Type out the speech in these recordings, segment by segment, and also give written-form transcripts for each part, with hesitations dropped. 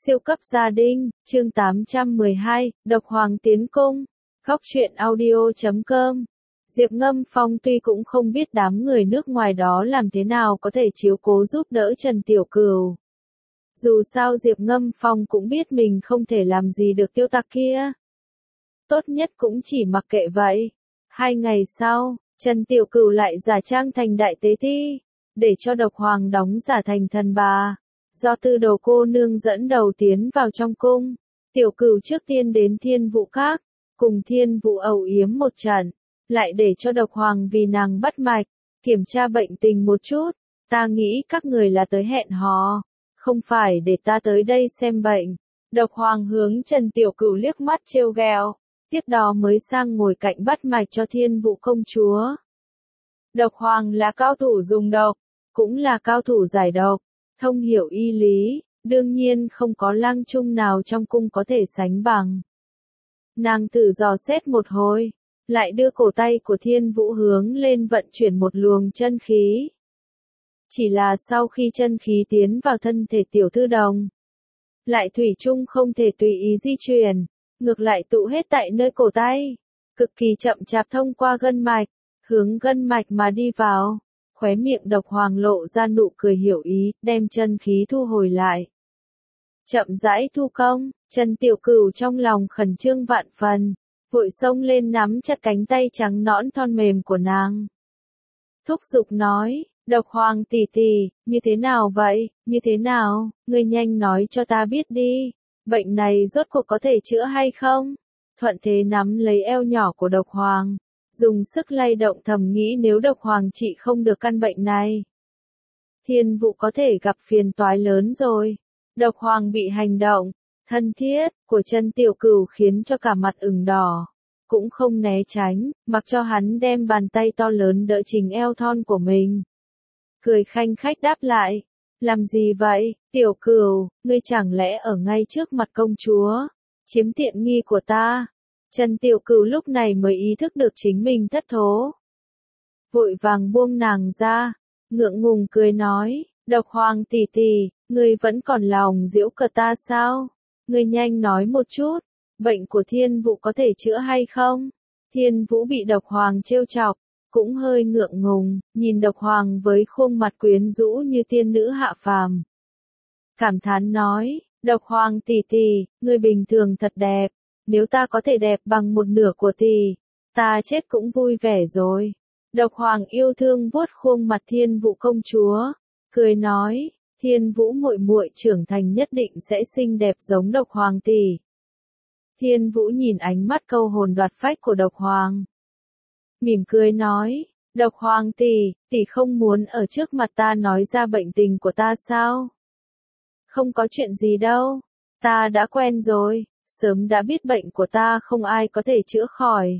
Siêu cấp gia đình, chương 812, Độc Hoàng tiến cung. Góc truyện audio.com. Diệp Ngâm Phong tuy cũng không biết đám người nước ngoài đó làm thế nào có thể chiếu cố giúp đỡ Trần Tiểu Cửu. Dù sao Diệp Ngâm Phong cũng biết mình không thể làm gì được tiêu tặc kia. Tốt nhất cũng chỉ mặc kệ vậy. 2 ngày sau, Trần Tiểu Cửu lại giả trang thành đại tế ti, để cho Độc Hoàng đóng giả thành thần bà. Do Tư Đồ cô nương dẫn đầu tiến vào trong cung, Tiểu Cửu trước tiên đến Thiên Vũ Các, cùng Thiên Vũ ầu yếm một trận, lại để cho Độc Hoàng vì nàng bắt mạch, kiểm tra bệnh tình một chút. Ta nghĩ các người là tới hẹn hò, không phải để ta tới đây xem bệnh. Độc Hoàng hướng Trần Tiểu Cửu liếc mắt trêu ghẹo, tiếp đó mới sang ngồi cạnh bắt mạch cho Thiên Vũ công chúa. Độc Hoàng là cao thủ dùng độc, cũng là cao thủ giải độc, thông hiểu y lý, đương nhiên không có lang trung nào trong cung có thể sánh bằng. Nàng tự dò xét một hồi, lại đưa cổ tay của Thiên Vũ hướng lên vận chuyển một luồng chân khí. Chỉ là sau khi chân khí tiến vào thân thể Tiểu Thư Đồng, lại thủy chung không thể tùy ý di chuyển, ngược lại tụ hết tại nơi cổ tay, cực kỳ chậm chạp thông qua gân mạch, hướng gân mạch mà đi vào. Khóe miệng Độc Hoàng lộ ra nụ cười hiểu ý, đem chân khí thu hồi lại. Chậm rãi thu công, Trần Tiểu Cửu trong lòng khẩn trương vạn phần, vội xông lên nắm chặt cánh tay trắng nõn thon mềm của nàng. Thúc giục nói, Độc Hoàng tỷ tỷ, như thế nào vậy, như thế nào, ngươi nhanh nói cho ta biết đi, bệnh này rốt cuộc có thể chữa hay không? Thuận thế nắm lấy eo nhỏ của Độc Hoàng, dùng sức lay động thầm nghĩ nếu Độc Hoàng trị không được căn bệnh này, Thiên Vũ có thể gặp phiền toái lớn rồi. Độc Hoàng bị hành động thân thiết của Trần Tiểu Cửu khiến cho cả mặt ửng đỏ, cũng không né tránh, mặc cho hắn đem bàn tay to lớn đỡ chỉnh eo thon của mình. Cười khanh khách đáp lại, làm gì vậy, Tiểu Cửu, ngươi chẳng lẽ ở ngay trước mặt công chúa, chiếm tiện nghi của ta? Trần Tiểu Cửu lúc này mới ý thức được chính mình thất thố. Vội vàng buông nàng ra, ngượng ngùng cười nói, Độc Hoàng tỷ tỷ, ngươi vẫn còn lòng giễu cợt ta sao? Ngươi nhanh nói một chút, bệnh của Thiên Vũ có thể chữa hay không? Thiên Vũ bị Độc Hoàng trêu chọc, cũng hơi ngượng ngùng, nhìn Độc Hoàng với khuôn mặt quyến rũ như tiên nữ hạ phàm. Cảm thán nói, Độc Hoàng tỷ tỷ, ngươi bình thường thật đẹp, nếu ta có thể đẹp bằng một nửa của tỷ, ta chết cũng vui vẻ rồi. Độc Hoàng yêu thương vuốt khuôn mặt Thiên Vũ công chúa, cười nói, Thiên Vũ muội muội trưởng thành nhất định sẽ xinh đẹp giống Độc Hoàng tỷ. Thiên Vũ nhìn ánh mắt câu hồn đoạt phách của Độc Hoàng, mỉm cười nói, Độc Hoàng tỷ, tỷ không muốn ở trước mặt ta nói ra bệnh tình của ta sao? Không có chuyện gì đâu, ta đã quen rồi, sớm đã biết bệnh của ta không ai có thể chữa khỏi.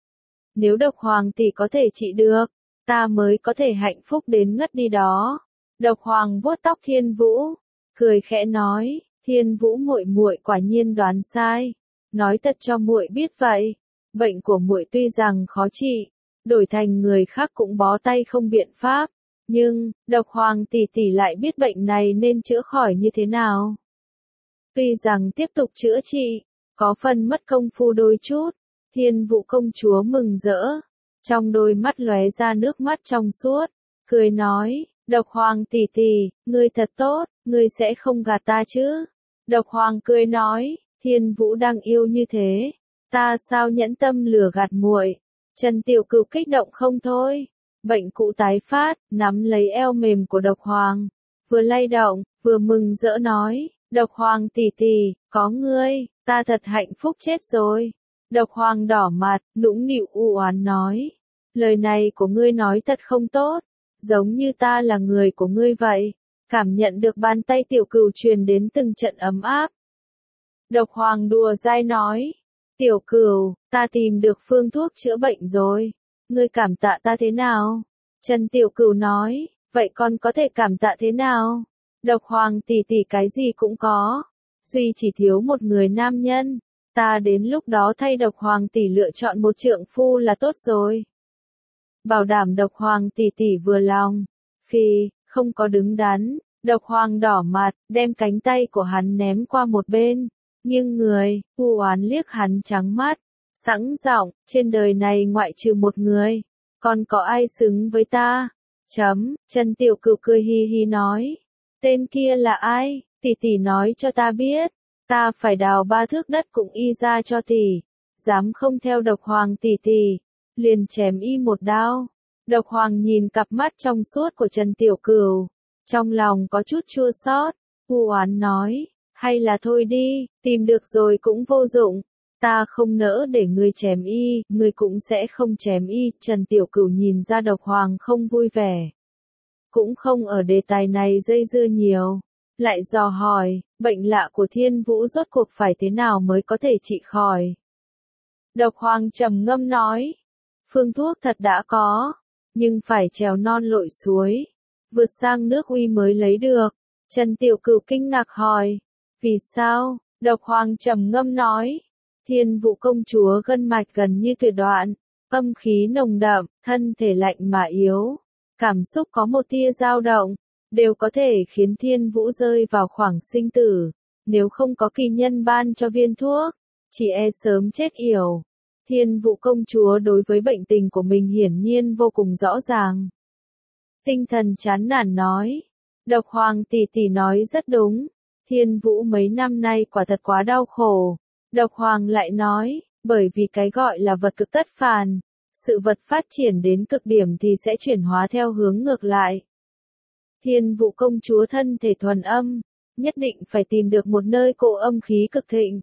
Nếu Độc Hoàng tỷ có thể trị được, ta mới có thể hạnh phúc đến ngất đi đó. Độc Hoàng vuốt tóc Thiên Vũ, cười khẽ nói, Thiên Vũ muội muội quả nhiên đoán sai, nói thật cho muội biết vậy, bệnh của muội tuy rằng khó trị, đổi thành người khác cũng bó tay không biện pháp, nhưng Độc Hoàng tỷ tỷ lại biết bệnh này nên chữa khỏi như thế nào. Tuy rằng tiếp tục chữa trị, có phần mất công phu đôi chút. Thiên Vũ công chúa mừng rỡ, trong đôi mắt lóe ra nước mắt trong suốt, cười nói, Độc Hoàng tỷ tỷ, ngươi thật tốt, ngươi sẽ không gạt ta chứ? Độc Hoàng cười nói, Thiên Vũ đang yêu như thế, ta sao nhẫn tâm lừa gạt muội? Trần Tiểu Cửu kích động không thôi, bệnh cũ tái phát, nắm lấy eo mềm của Độc Hoàng, vừa lay động, vừa mừng rỡ nói, Độc Hoàng tỷ tỷ, có ngươi, ta thật hạnh phúc chết rồi. Độc Hoàng đỏ mặt, nũng nịu u oán nói, lời này của ngươi nói thật không tốt, giống như ta là người của ngươi vậy. Cảm nhận được bàn tay Tiểu Cửu truyền đến từng trận ấm áp. Độc Hoàng đùa dai nói, Tiểu Cửu, ta tìm được phương thuốc chữa bệnh rồi, ngươi cảm tạ ta thế nào? Trần Tiểu Cửu nói, vậy con có thể cảm tạ thế nào? Độc Hoàng tỷ tỷ cái gì cũng có, duy chỉ thiếu một người nam nhân. Ta đến lúc đó thay Độc Hoàng tỷ lựa chọn một trượng phu là tốt rồi. Bảo đảm Độc Hoàng tỷ tỷ vừa lòng. Phi, không có đứng đắn, Độc Hoàng đỏ mặt, đem cánh tay của hắn ném qua một bên, nghiêng người, u oán liếc hắn trắng mắt, sẵn giọng, trên đời này ngoại trừ một người, còn có ai xứng với ta? Trần Tiểu Cửu cười hi hi nói, tên kia là ai? Tỷ tỷ nói cho ta biết, ta phải đào 3 thước đất cũng y ra cho tỷ, dám không theo Độc Hoàng tỷ tỷ, liền chém y một đao. Độc Hoàng nhìn cặp mắt trong suốt của Trần Tiểu Cửu, trong lòng có chút chua xót, u oán nói, hay là thôi đi, tìm được rồi cũng vô dụng, ta không nỡ để ngươi chém y, ngươi cũng sẽ không chém y. Trần Tiểu Cửu nhìn ra Độc Hoàng không vui vẻ, cũng không ở đề tài này dây dưa nhiều, lại dò hỏi, bệnh lạ của Thiên Vũ rốt cuộc phải thế nào mới có thể trị khỏi. Độc Hoàng trầm ngâm nói, phương thuốc thật đã có, nhưng phải trèo non lội suối, vượt sang nước Uy mới lấy được. Trần Tiểu Cửu kinh ngạc hỏi, vì sao? Độc Hoàng trầm ngâm nói, Thiên Vũ công chúa gân mạch gần như tuyệt đoạn, âm khí nồng đậm, thân thể lạnh mà yếu, cảm xúc có một tia dao động, đều có thể khiến Thiên Vũ rơi vào khoảng sinh tử, nếu không có kỳ nhân ban cho viên thuốc, chỉ e sớm chết yểu. Thiên Vũ công chúa đối với bệnh tình của mình hiển nhiên vô cùng rõ ràng. Tinh thần chán nản nói, Độc Hoàng tỷ tỷ nói rất đúng, Thiên Vũ mấy năm nay quả thật quá đau khổ. Độc Hoàng lại nói, bởi vì cái gọi là vật cực tất phản, sự vật phát triển đến cực điểm thì sẽ chuyển hóa theo hướng ngược lại. Thiên Vũ công chúa thân thể thuần âm, nhất định phải tìm được một nơi cỗ âm khí cực thịnh,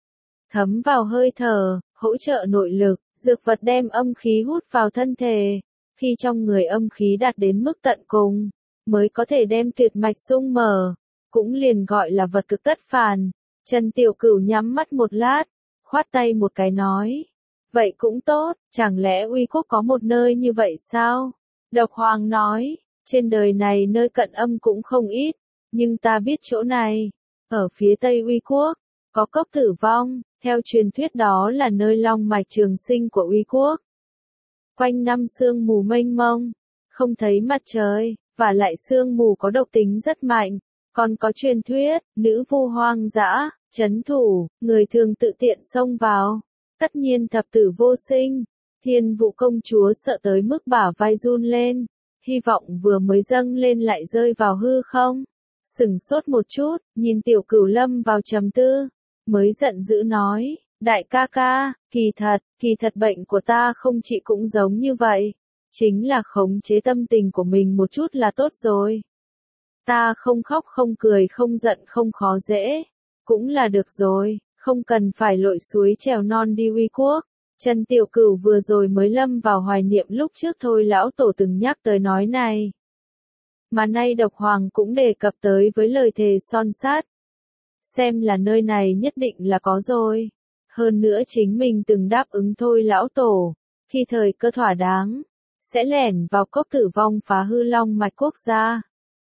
thấm vào hơi thở, hỗ trợ nội lực, dược vật đem âm khí hút vào thân thể, khi trong người âm khí đạt đến mức tận cùng, mới có thể đem tuyệt mạch xung mở, cũng liền gọi là vật cực tất phản. Trần Tiểu Cửu nhắm mắt một lát, khoát tay một cái nói, vậy cũng tốt, chẳng lẽ Uy Quốc có một nơi như vậy sao? Độc Hoàng nói, trên đời này nơi cận âm cũng không ít, nhưng ta biết chỗ này, ở phía Tây Uy Quốc, có cốc Tử Vong, theo truyền thuyết đó là nơi long mạch trường sinh của Uy Quốc. Quanh năm sương mù mênh mông, không thấy mặt trời, và lại sương mù có độc tính rất mạnh, còn có truyền thuyết, nữ vu hoang dã, trấn thủ, người thường tự tiện xông vào, tất nhiên thập tử vô sinh. Thiên Vũ công chúa sợ tới mức bả vai run lên, hy vọng vừa mới dâng lên lại rơi vào hư không. Sửng sốt một chút, nhìn Tiểu Cửu lâm vào trầm tư, mới giận dữ nói, đại ca ca, kỳ thật bệnh của ta không chỉ cũng giống như vậy, chính là khống chế tâm tình của mình một chút là tốt rồi. Ta không khóc không cười không giận không khó dễ, cũng là được rồi, không cần phải lội suối trèo non đi Uy Quốc. Trần Tiểu Cửu vừa rồi mới lâm vào hoài niệm lúc trước thôi lão tổ từng nhắc tới nói này. Mà nay Độc Hoàng cũng đề cập tới với lời thề son sát. Xem là nơi này nhất định là có rồi. Hơn nữa chính mình từng đáp ứng thôi lão tổ, khi thời cơ thỏa đáng, sẽ lẻn vào cốc Tử Vong phá hư long mạch quốc gia.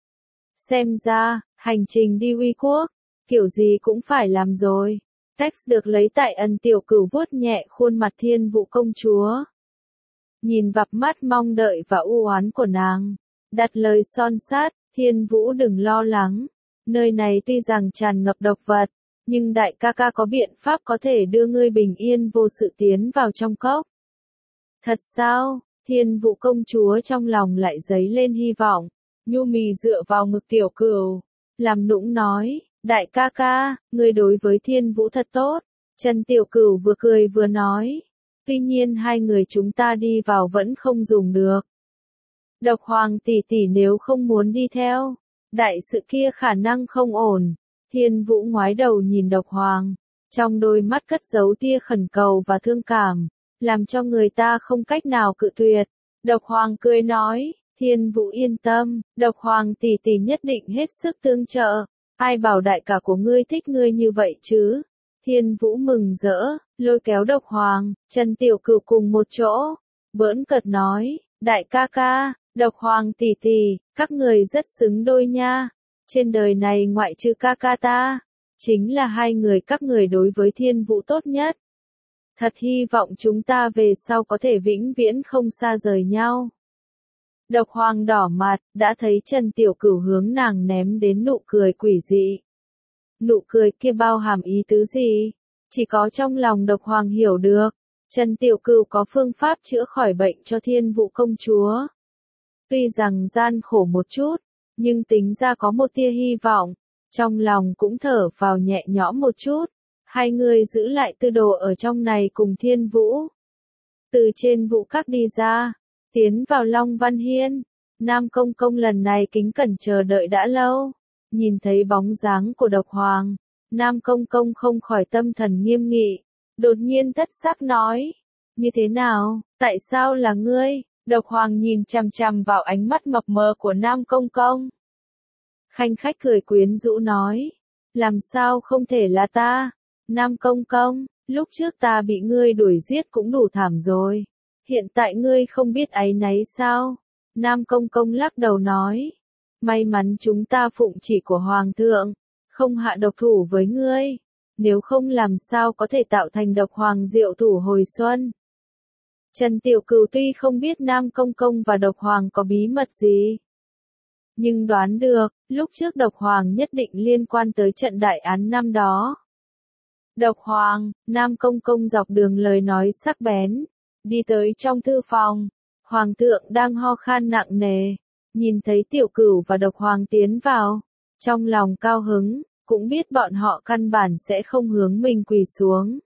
Xem ra, hành trình đi Uy Quốc, kiểu gì cũng phải làm rồi. Text được lấy tại Ân. Tiểu Cửu vuốt nhẹ khuôn mặt Thiên Vũ công chúa. Nhìn vặp mắt mong đợi và u oán của nàng, đặt lời son sát, Thiên Vũ đừng lo lắng. Nơi này tuy rằng tràn ngập độc vật, nhưng đại ca ca có biện pháp có thể đưa ngươi bình yên vô sự tiến vào trong cốc. Thật sao? Thiên Vũ công chúa trong lòng lại dấy lên hy vọng, nhu mì dựa vào ngực Tiểu Cửu, làm nũng nói, đại ca ca, ngươi đối với Thiên Vũ thật tốt. Trần Tiểu Cửu vừa cười vừa nói, tuy nhiên hai người chúng ta đi vào vẫn không dùng được. Độc Hoàng tỷ tỷ nếu không muốn đi theo, đại sự kia khả năng không ổn. Thiên Vũ ngoái đầu nhìn Độc Hoàng, trong đôi mắt cất giấu tia khẩn cầu và thương cảm, làm cho người ta không cách nào cự tuyệt. Độc Hoàng cười nói, Thiên Vũ yên tâm, Độc Hoàng tỷ tỷ nhất định hết sức tương trợ. Ai bảo đại ca của ngươi thích ngươi như vậy chứ? Thiên Vũ mừng rỡ, lôi kéo Độc Hoàng, Trần Tiểu Cửu cùng một chỗ, bỡn cợt nói, đại ca ca, Độc Hoàng tỷ tỷ, các người rất xứng đôi nha. Trên đời này ngoại trừ ca ca ta, chính là hai người các người đối với Thiên Vũ tốt nhất. Thật hy vọng chúng ta về sau có thể vĩnh viễn không xa rời nhau. Độc Hoàng đỏ mặt, đã thấy Trần Tiểu Cửu hướng nàng ném đến nụ cười quỷ dị. Nụ cười kia bao hàm ý tứ gì? Chỉ có trong lòng Độc Hoàng hiểu được. Trần Tiểu Cửu có phương pháp chữa khỏi bệnh cho Thiên Vũ công chúa. Tuy rằng gian khổ một chút, nhưng tính ra có một tia hy vọng. Trong lòng cũng thở vào nhẹ nhõm một chút. Hai người giữ lại tư đồ ở trong này cùng Thiên Vũ. Từ trên vũ các đi ra, tiến vào Long Văn Hiên. Nam Công Công lần này kính cẩn chờ đợi đã lâu. Nhìn thấy bóng dáng của Độc Hoàng, Nam Công Công không khỏi tâm thần nghiêm nghị. Đột nhiên thất sắc nói. Như thế nào, tại sao là ngươi? Độc Hoàng nhìn chằm chằm vào ánh mắt mập mờ của Nam Công Công. Khanh khách cười quyến rũ nói. Làm sao không thể là ta? Nam Công Công, lúc trước ta bị ngươi đuổi giết cũng đủ thảm rồi. Hiện tại ngươi không biết áy náy sao? Nam Công Công lắc đầu nói. May mắn chúng ta phụng chỉ của Hoàng thượng, không hạ độc thủ với ngươi. Nếu không làm sao có thể tạo thành Độc Hoàng diệu thủ hồi xuân. Trần Tiểu Cửu tuy không biết Nam Công Công và Độc Hoàng có bí mật gì, nhưng đoán được, lúc trước Độc Hoàng nhất định liên quan tới trận đại án năm đó. Độc Hoàng, Nam Công Công dọc đường lời nói sắc bén, đi tới trong thư phòng. Hoàng thượng đang ho khan nặng nề, nhìn thấy Tiểu Cửu và Độc Hoàng tiến vào, trong lòng cao hứng, cũng biết bọn họ căn bản sẽ không hướng mình quỳ xuống.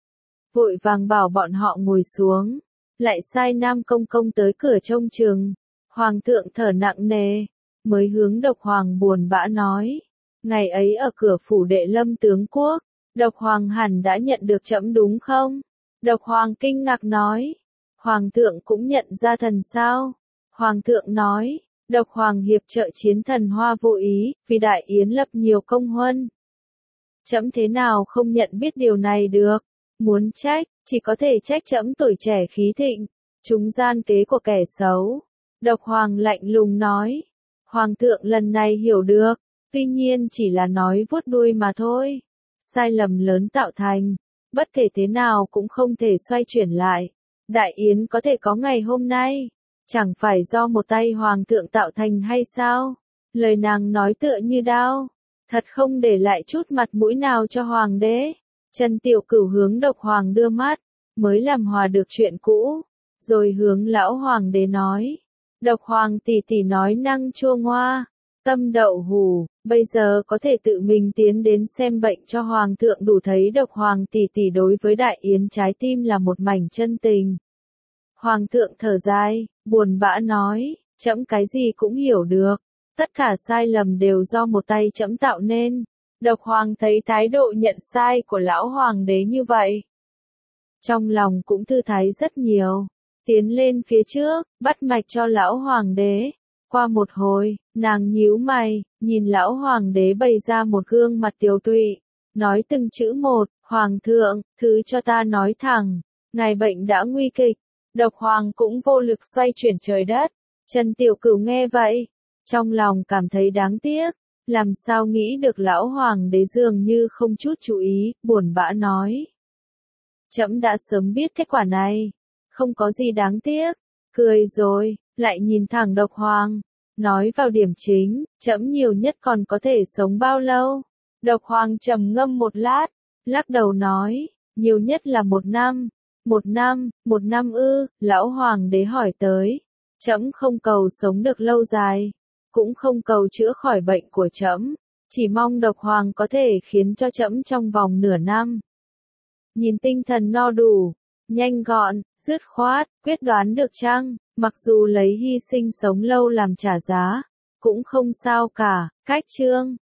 Vội vàng bảo bọn họ ngồi xuống, lại sai Nam Công Công tới cửa trông chừng. Hoàng thượng thở nặng nề, mới hướng Độc Hoàng buồn bã nói. Ngày ấy ở cửa phủ Đệ Lâm tướng quốc, Độc Hoàng hẳn đã nhận được trẫm đúng không? Độc Hoàng kinh ngạc nói. Hoàng thượng cũng nhận ra thần sao? Hoàng thượng nói. Độc Hoàng hiệp trợ chiến thần Hoa vô ý, vì đại yến lập nhiều công huân. Trẫm thế nào không nhận biết điều này được? Muốn trách, chỉ có thể trách trẫm tuổi trẻ khí thịnh, chúng gian kế của kẻ xấu. Độc Hoàng lạnh lùng nói. Hoàng thượng lần này hiểu được, tuy nhiên chỉ là nói vuốt đuôi mà thôi. Sai lầm lớn tạo thành, bất kể thế nào cũng không thể xoay chuyển lại. Đại yến có thể có ngày hôm nay, chẳng phải do một tay Hoàng thượng tạo thành hay sao? Lời nàng nói tựa như đao, thật không để lại chút mặt mũi nào cho Hoàng đế. Trần Tiểu Cửu hướng Độc Hoàng đưa mắt, mới làm hòa được chuyện cũ, rồi hướng lão Hoàng đế nói. Độc Hoàng tỷ tỷ nói năng chua ngoa, tâm đậu hù, bây giờ có thể tự mình tiến đến xem bệnh cho Hoàng thượng, đủ thấy Độc Hoàng tỷ tỷ đối với đại yến trái tim là một mảnh chân tình. Hoàng thượng thở dài, buồn bã nói, trẫm cái gì cũng hiểu được, tất cả sai lầm đều do một tay trẫm tạo nên. Độc Hoàng thấy thái độ nhận sai của lão Hoàng đế như vậy, trong lòng cũng thư thái rất nhiều, tiến lên phía trước, bắt mạch cho lão Hoàng đế. Qua một hồi, nàng nhíu mày, nhìn lão Hoàng đế bày ra một gương mặt tiều tụy, nói từng chữ một. Hoàng thượng, thứ cho ta nói thẳng, ngài bệnh đã nguy kịch. Độc Hoàng cũng vô lực xoay chuyển trời đất. Trần Tiểu Cửu nghe vậy, trong lòng cảm thấy đáng tiếc, làm sao nghĩ được lão Hoàng đế dường như không chút chú ý, buồn bã nói. Trẫm đã sớm biết kết quả này, không có gì đáng tiếc. Cười rồi, lại nhìn thẳng Độc Hoàng, nói vào điểm chính, trẫm nhiều nhất còn có thể sống bao lâu? Độc Hoàng trầm ngâm một lát, lắc đầu nói, nhiều nhất là 1 năm. 1 năm ư? Lão Hoàng đế hỏi tới. Trẫm không cầu sống được lâu dài, cũng không cầu chữa khỏi bệnh của trẫm, chỉ mong Độc Hoàng có thể khiến cho trẫm trong vòng nửa năm. Nhìn tinh thần no đủ, nhanh gọn, dứt khoát, quyết đoán được chăng? Mặc dù lấy hy sinh sống lâu làm trả giá, cũng không sao cả. Cách chương